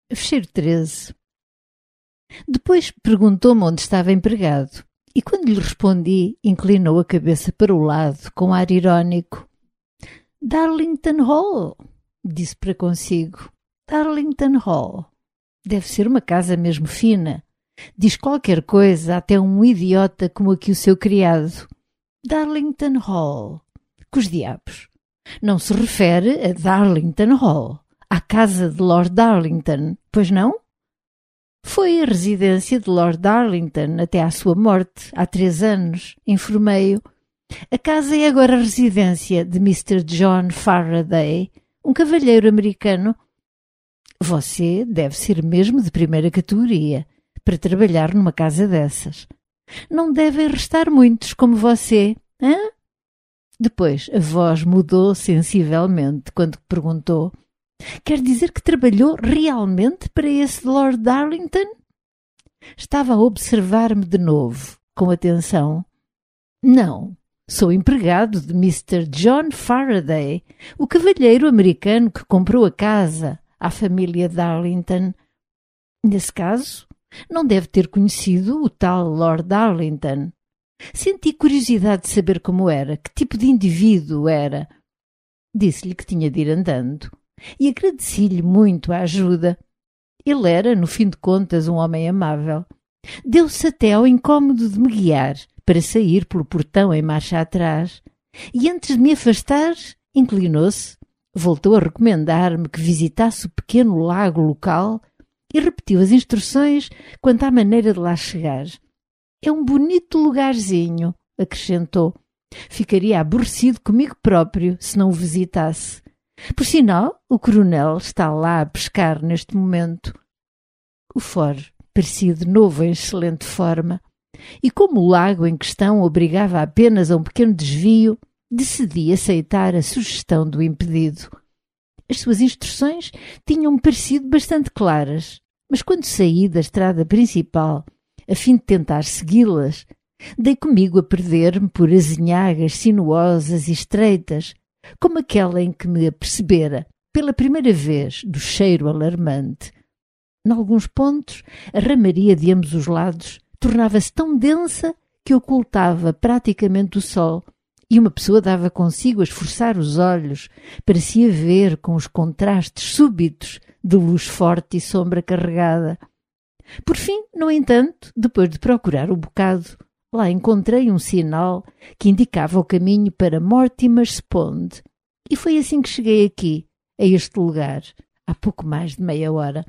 Fecheiro 13. Depois perguntou-me onde estava empregado, e quando lhe respondi, inclinou a cabeça para o lado, com ar irónico. Darlington Hall, disse para consigo. Darlington Hall. Deve ser uma casa mesmo fina. Diz qualquer coisa até um idiota como aqui o seu criado. Darlington Hall. Que os diabos. Não se refere a Darlington Hall, à casa de Lord Darlington, pois não? Foi a residência de Lord Darlington até à sua morte, há 3 anos, informei-o. A casa é agora a residência de Mr. John Faraday, um cavalheiro americano. Você deve ser mesmo de primeira categoria para trabalhar numa casa dessas. Não devem restar muitos como você, hã? Depois a voz mudou sensivelmente quando perguntou: quer dizer que trabalhou realmente para esse Lord Darlington? Estava a observar-me de novo, com atenção. Não, sou empregado de Mr. John Faraday, o cavalheiro americano que comprou a casa à família Darlington. Nesse caso, não deve ter conhecido o tal Lord Darlington. Senti curiosidade de saber como era, que tipo de indivíduo era. Disse-lhe que tinha de ir andando e agradeci-lhe muito a ajuda. Ele era, no fim de contas, um homem amável. Deu-se até ao incómodo de me guiar para sair pelo portão em marcha atrás e, antes de me afastar, inclinou-se, voltou a recomendar-me que visitasse o pequeno lago local e repetiu as instruções quanto à maneira de lá chegar. É um bonito lugarzinho, acrescentou. Ficaria aborrecido comigo próprio se não o visitasse. Por sinal, o coronel está lá a pescar neste momento. O For parecia de novo em excelente forma, e como o lago em questão obrigava apenas a um pequeno desvio, decidi aceitar a sugestão do impedido. As suas instruções tinham-me parecido bastante claras, mas quando saí da estrada principal, a fim de tentar segui-las, dei comigo a perder-me por azinhagas sinuosas e estreitas, como aquela em que me apercebera, pela primeira vez, do cheiro alarmante. Em alguns pontos, a ramaria de ambos os lados tornava-se tão densa que ocultava praticamente o sol, e uma pessoa dava consigo a esforçar os olhos para se haver com os contrastes súbitos de luz forte e sombra carregada. Por fim, no entanto, depois de procurar um bocado, lá encontrei um sinal que indicava o caminho para Mortimer's Pond, e foi assim que cheguei aqui, a este lugar, há pouco mais de meia hora.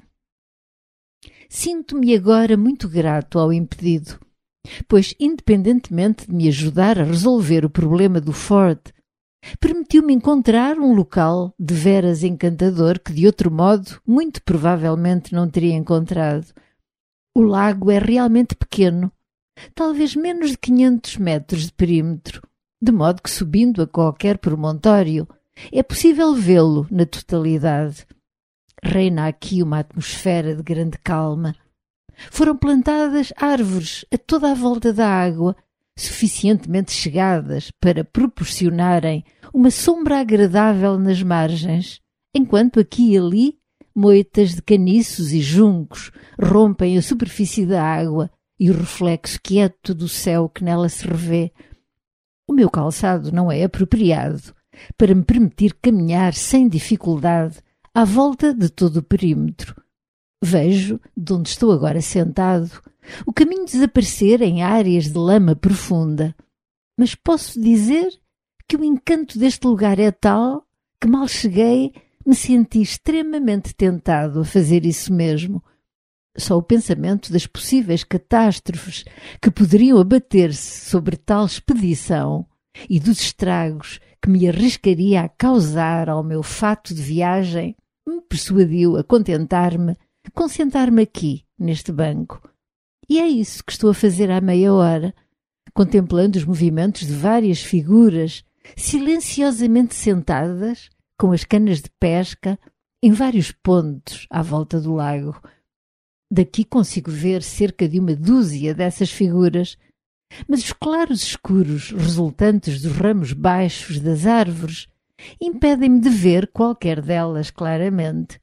Sinto-me agora muito grato ao impedido, pois, independentemente de me ajudar a resolver o problema do Ford, permitiu-me encontrar um local de veras encantador que, de outro modo, muito provavelmente não teria encontrado. O lago é realmente pequeno, talvez menos de 500 metros de perímetro, de modo que, subindo a qualquer promontório, é possível vê-lo na totalidade. Reina aqui uma atmosfera de grande calma. Foram plantadas árvores a toda a volta da água, suficientemente chegadas para proporcionarem uma sombra agradável nas margens, enquanto aqui e ali moitas de caniços e juncos rompem a superfície da água e o reflexo quieto do céu que nela se revê. O meu calçado não é apropriado para me permitir caminhar sem dificuldade à volta de todo o perímetro. Vejo, de onde estou agora sentado, o caminho desaparecer em áreas de lama profunda, mas posso dizer que o encanto deste lugar é tal que, mal cheguei, me senti extremamente tentado a fazer isso mesmo. Só o pensamento das possíveis catástrofes que poderiam abater-se sobre tal expedição e dos estragos que me arriscaria a causar ao meu fato de viagem me persuadiu a contentar-me com sentar-me aqui, neste banco. E é isso que estou a fazer há meia hora, contemplando os movimentos de várias figuras silenciosamente sentadas, com as canas de pesca, em vários pontos à volta do lago. Daqui consigo ver cerca de 1 dúzia dessas figuras, mas os claros escuros resultantes dos ramos baixos das árvores impedem-me de ver qualquer delas claramente.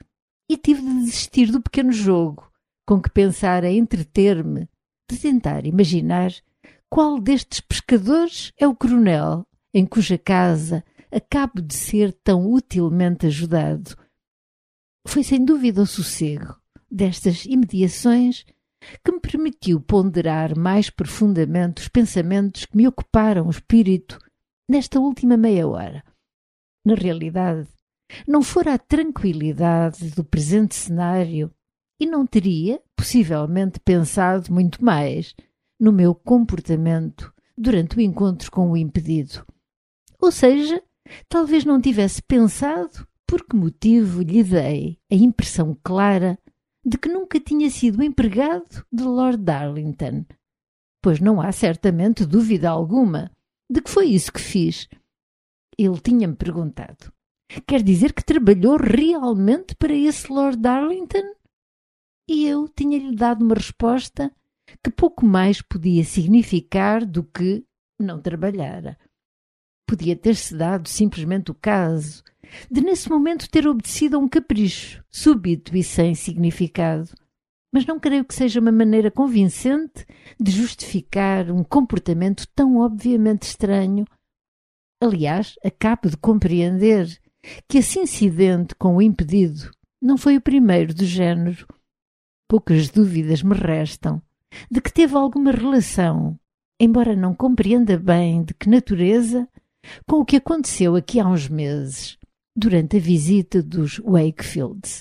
e tive de desistir do pequeno jogo com que pensara entreter-me, de tentar imaginar qual destes pescadores é o coronel em cuja casa acabo de ser tão utilmente ajudado. Foi sem dúvida o sossego destas imediações que me permitiu ponderar mais profundamente os pensamentos que me ocuparam o espírito nesta última meia hora. Na realidade, não fora a tranquilidade do presente cenário e não teria, possivelmente, pensado muito mais no meu comportamento durante o encontro com o impedido. Ou seja, talvez não tivesse pensado por que motivo lhe dei a impressão clara de que nunca tinha sido empregado de Lord Darlington, pois não há certamente dúvida alguma de que foi isso que fiz. Ele tinha-me perguntado: quer dizer que trabalhou realmente para esse Lord Darlington? E eu tinha-lhe dado uma resposta que pouco mais podia significar do que não trabalhara. Podia ter-se dado simplesmente o caso de nesse momento ter obedecido a um capricho súbito e sem significado, mas não creio que seja uma maneira convincente de justificar um comportamento tão obviamente estranho. Aliás, acabo de compreender que esse incidente com o impedido não foi o primeiro do género. Poucas dúvidas me restam de que teve alguma relação, embora não compreenda bem de que natureza, com o que aconteceu aqui há uns meses, durante a visita dos Wakefields.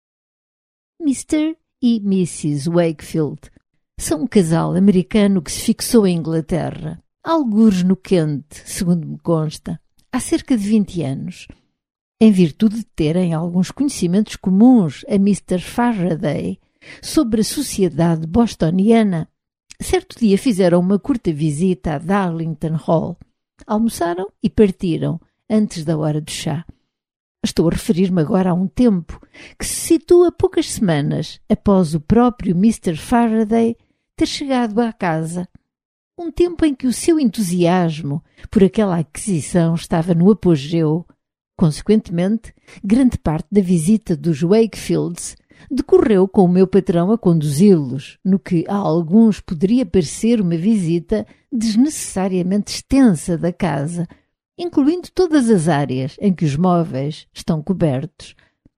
Mr. e Mrs. Wakefield são um casal americano que se fixou em Inglaterra, algures no Kent, segundo me consta, há cerca de 20 anos, em virtude de terem alguns conhecimentos comuns a Mr. Faraday sobre a sociedade bostoniana. Certo dia fizeram uma curta visita a Darlington Hall, almoçaram e partiram antes da hora do chá. Estou a referir-me agora a um tempo que se situa poucas semanas após o próprio Mr. Faraday ter chegado à casa. Um tempo em que o seu entusiasmo por aquela aquisição estava no apogeu. Consequentemente, grande parte da visita dos Wakefields decorreu com o meu patrão a conduzi-los, no que a alguns poderia parecer uma visita desnecessariamente extensa da casa, incluindo todas as áreas em que os móveis estão cobertos.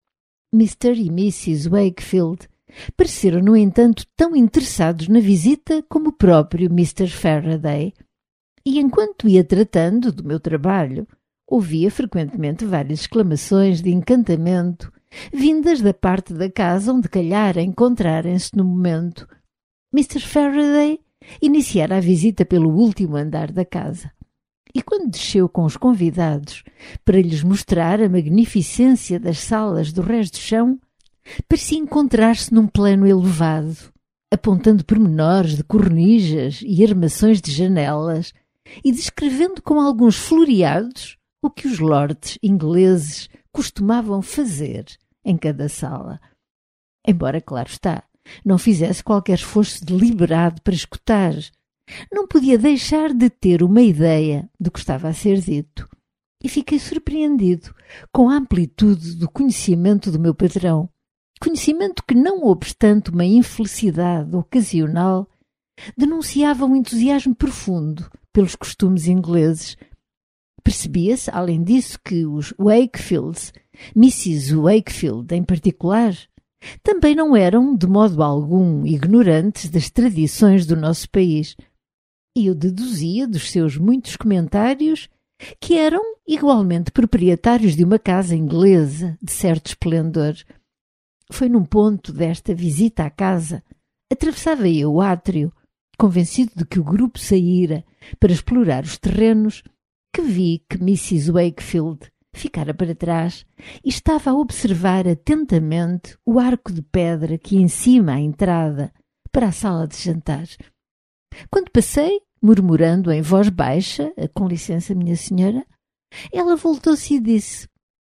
Mr. e Mrs. Wakefield pareceram, no entanto, tão interessados na visita como o próprio Mr. Faraday, e enquanto ia tratando do meu trabalho, ouvia frequentemente várias exclamações de encantamento vindas da parte da casa onde calhara encontrarem-se no momento. Mr. Faraday iniciara a visita pelo último andar da casa, e quando desceu com os convidados para lhes mostrar a magnificência das salas do resto do chão, parecia encontrar-se num plano elevado, apontando pormenores de cornijas e armações de janelas e descrevendo com alguns floreados o que os lords ingleses costumavam fazer em cada sala. Embora, claro está, não fizesse qualquer esforço deliberado para escutar, não podia deixar de ter uma ideia do que estava a ser dito, e fiquei surpreendido com a amplitude do conhecimento do meu patrão, conhecimento que, não obstante uma infelicidade ocasional, denunciava um entusiasmo profundo pelos costumes ingleses. Percebia-se, além disso, que os Wakefields, Mrs. Wakefield em particular, também não eram de modo algum ignorantes das tradições do nosso país, e eu deduzia dos seus muitos comentários que eram igualmente proprietários de uma casa inglesa de certo esplendor. Foi num ponto desta visita à casa, atravessava eu o átrio, convencido de que o grupo saíra para explorar os terrenos, que vi que Mrs. Wakefield ficara para trás e estava a observar atentamente o arco de pedra que ia em cima à entrada para a sala de jantar. Quando passei, murmurando em voz baixa, com licença, minha senhora, ela voltou-se e disse: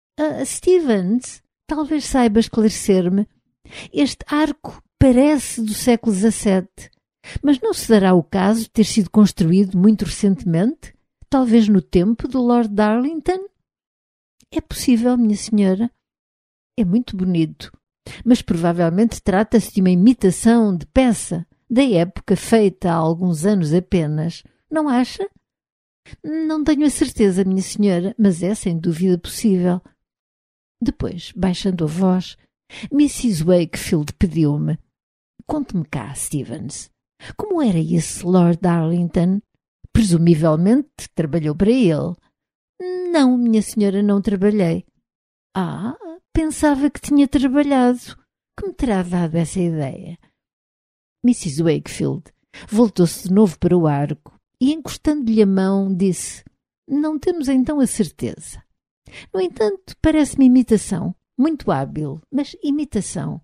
Stevens, talvez saiba esclarecer-me. Este arco parece do século XVII, mas não se dará o caso de ter sido construído muito recentemente, talvez no tempo do Lord Darlington? É possível, minha senhora. É muito bonito, Mas provavelmente trata-se de uma imitação de peça da época feita há alguns anos apenas. Não acha? Não tenho a certeza, minha senhora, mas é sem dúvida possível. Depois, baixando a voz, Mrs. Wakefield pediu-me: conte-me cá, Stevens, como era esse Lord Darlington? Presumivelmente trabalhou para ele. Não, minha senhora, não trabalhei. Ah, pensava que tinha trabalhado. Que me terá dado essa ideia? Mrs. Wakefield voltou-se de novo para o arco e, encostando-lhe a mão, disse: não temos então a certeza. No entanto, parece-me imitação. Muito hábil, mas imitação.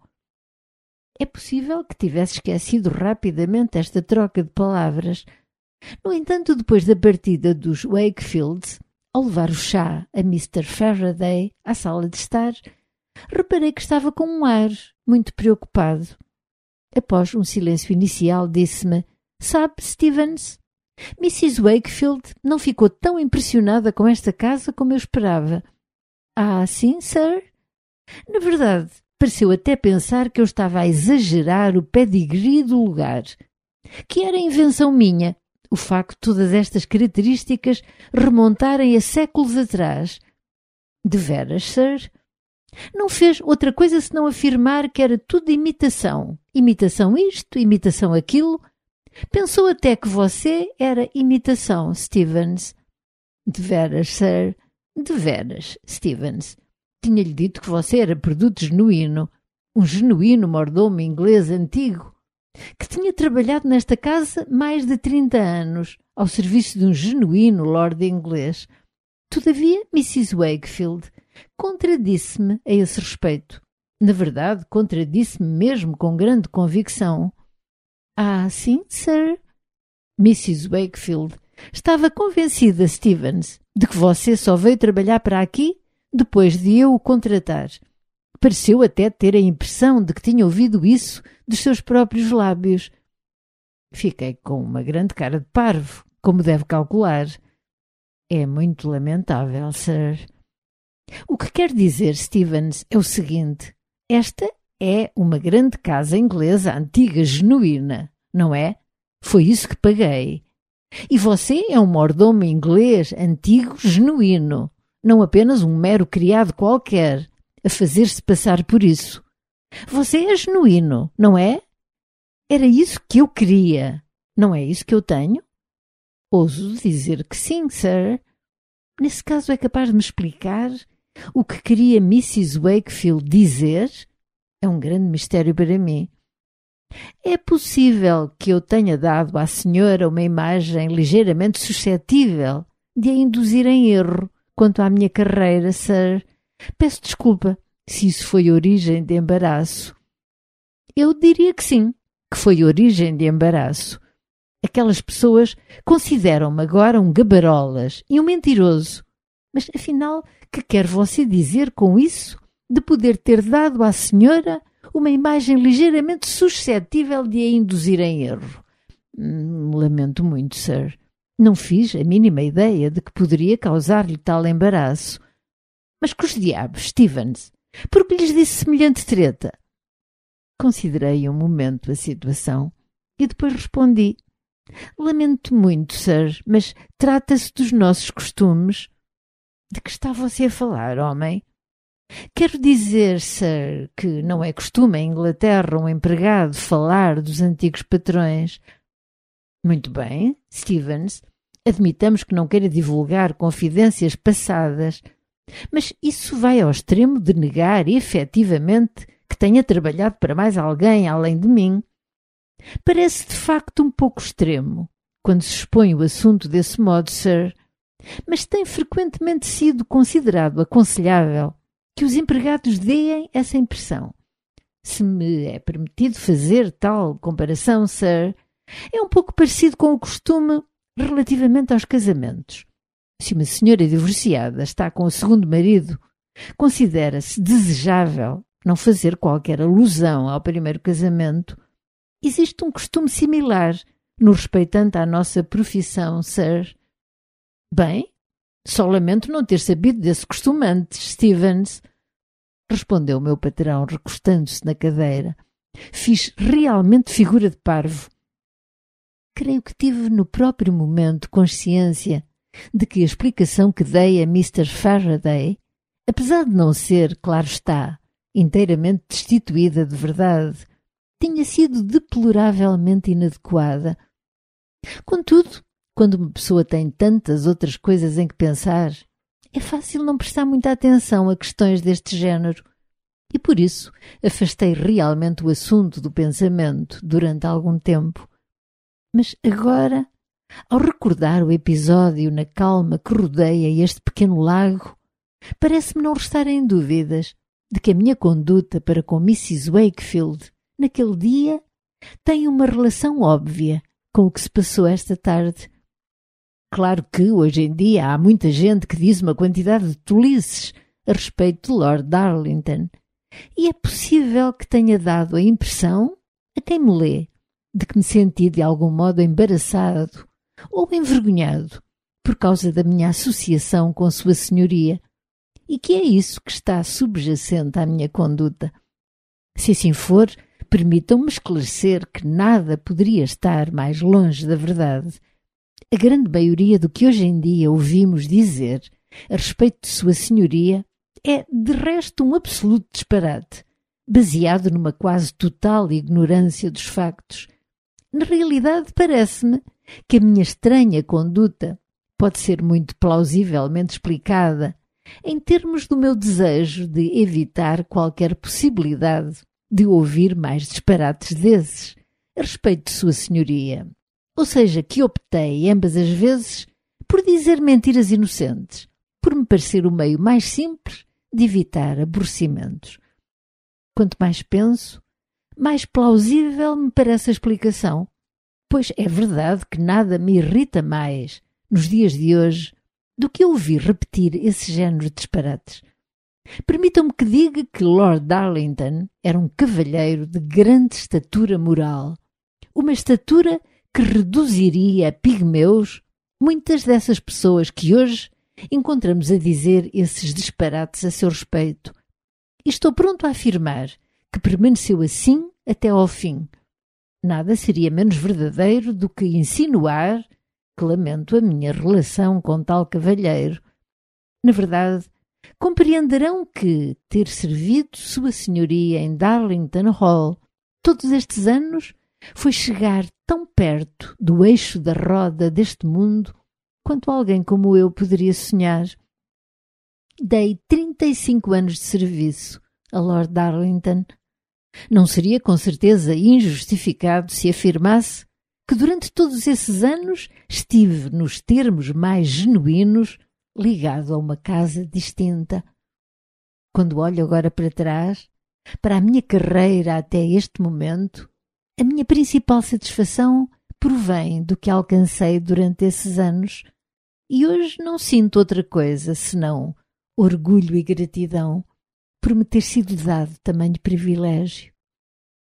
É possível que tivesse esquecido rapidamente esta troca de palavras. No entanto, depois da partida dos Wakefields, ao levar o chá a Mr. Faraday à sala de estar, reparei que estava com um ar muito preocupado. Após um silêncio inicial, disse-me: sabe, Stevens, Mrs. Wakefield não ficou tão impressionada com esta casa como eu esperava. Ah, sim, sir? Na verdade, pareceu até pensar que eu estava a exagerar o pedigree do lugar, que era invenção minha, o facto de todas estas características remontarem a séculos atrás. Deveras, sir? Não fez outra coisa senão afirmar que era tudo imitação. Imitação isto, imitação aquilo. Pensou até que você era imitação, Stevens. Deveras, sir? Deveras, Stevens. Tinha-lhe dito que você era produto genuíno, um genuíno mordomo inglês antigo, que tinha trabalhado nesta casa mais de 30 anos, ao serviço de um genuíno lord inglês. Todavia, Mrs. Wakefield contradisse-me a esse respeito. Na verdade, contradisse-me mesmo com grande convicção. Ah, sim, sir? Mrs. Wakefield estava convencida, Stevens, de que você só veio trabalhar para aqui depois de eu o contratar. Pareceu até ter a impressão de que tinha ouvido isso dos seus próprios lábios. Fiquei com uma grande cara de parvo, como deve calcular. É muito lamentável, sir. O que quer dizer, Stevens, é o seguinte: esta é uma grande casa inglesa antiga, genuína, não é? Foi isso que paguei. E você é um mordomo inglês antigo, genuíno, não apenas um mero criado qualquer, a fazer-se passar por isso. Você é genuíno, não é? Era isso que eu queria. Não é isso que eu tenho? Ouso dizer que sim, sir. Nesse caso é capaz de me explicar o que queria Mrs. Wakefield dizer? É um grande mistério para mim. É possível que eu tenha dado à senhora uma imagem ligeiramente suscetível de a induzir em erro quanto à minha carreira, sir. Peço desculpa se isso foi origem de embaraço. Eu diria que sim, que foi origem de embaraço. Aquelas pessoas consideram-me agora um gabarolas e um mentiroso. Mas, afinal, que quer você dizer com isso de poder ter dado à senhora uma imagem ligeiramente suscetível de a induzir em erro? Lamento muito, sir. Não fiz a mínima ideia de que poderia causar-lhe tal embaraço. Mas que os diabos, Stevens, por que lhes disse semelhante treta? Considerei um momento a situação e depois respondi: lamento muito, sir, mas trata-se dos nossos costumes. De que está você a falar, homem? Quero dizer, sir, que não é costume em Inglaterra um empregado falar dos antigos patrões. Muito bem, Stevens, admitamos que não queira divulgar confidências passadas, mas isso vai ao extremo de negar efetivamente que tenha trabalhado para mais alguém além de mim. Parece de facto um pouco extremo quando se expõe o assunto desse modo, sir, mas tem frequentemente sido considerado aconselhável que os empregados deem essa impressão. Se me é permitido fazer tal comparação, sir, é um pouco parecido com o costume relativamente aos casamentos. Se uma senhora divorciada está com o segundo marido, considera-se desejável não fazer qualquer alusão ao primeiro casamento. Existe um costume similar no respeitante à nossa profissão, sir. Bem, só lamento não ter sabido desse costume antes, Stevens. respondeu o meu patrão, recostando-se na cadeira. Fiz realmente figura de parvo. Creio que tive no próprio momento consciência de que a explicação que dei a Mr. Faraday, apesar de não ser, claro está, inteiramente destituída de verdade, tinha sido deploravelmente inadequada. Contudo, quando uma pessoa tem tantas outras coisas em que pensar, é fácil não prestar muita atenção a questões deste género, e por isso afastei realmente o assunto do pensamento durante algum tempo. Mas agora, ao recordar o episódio na calma que rodeia este pequeno lago, parece-me não restarem dúvidas de que a minha conduta para com Mrs. Wakefield naquele dia tem uma relação óbvia com o que se passou esta tarde. Claro que hoje em dia há muita gente que diz uma quantidade de tolices a respeito de Lord Darlington, e é possível que tenha dado a impressão, a quem me lê, de que me senti de algum modo embaraçado ou envergonhado por causa da minha associação com Sua Senhoria, e que é isso que está subjacente à minha conduta. Se assim for, permitam-me esclarecer que nada poderia estar mais longe da verdade. A grande maioria do que hoje em dia ouvimos dizer a respeito de Sua Senhoria é, de resto, um absoluto disparate, baseado numa quase total ignorância dos factos. Na realidade, parece-me que a minha estranha conduta pode ser muito plausivelmente explicada em termos do meu desejo de evitar qualquer possibilidade de ouvir mais disparates desses a respeito de Sua Senhoria. Ou seja, que optei ambas as vezes por dizer mentiras inocentes, por me parecer o meio mais simples de evitar aborrecimentos. Quanto mais penso, mais plausível me parece a explicação, pois é verdade que nada me irrita mais nos dias de hoje do que ouvir repetir esse género de disparates. Permitam-me que diga que Lord Darlington era um cavalheiro de grande estatura moral, uma estatura que reduziria a pigmeus muitas dessas pessoas que hoje encontramos a dizer esses disparates a seu respeito. E estou pronto a afirmar que permaneceu assim até ao fim. Nada seria menos verdadeiro do que insinuar que lamento a minha relação com tal cavalheiro. Na verdade, compreenderão que ter servido Sua Senhoria em Darlington Hall todos estes anos foi chegar tão perto do eixo da roda deste mundo quanto alguém como eu poderia sonhar. Dei 35 anos de serviço a Lord Darlington. Não seria com certeza injustificado se afirmasse que durante todos esses anos estive, nos termos mais genuínos, ligado a uma casa distinta. Quando olho agora para trás, para a minha carreira até este momento, a minha principal satisfação provém do que alcancei durante esses anos, e hoje não sinto outra coisa senão orgulho e gratidão por me ter sido dado tamanho privilégio.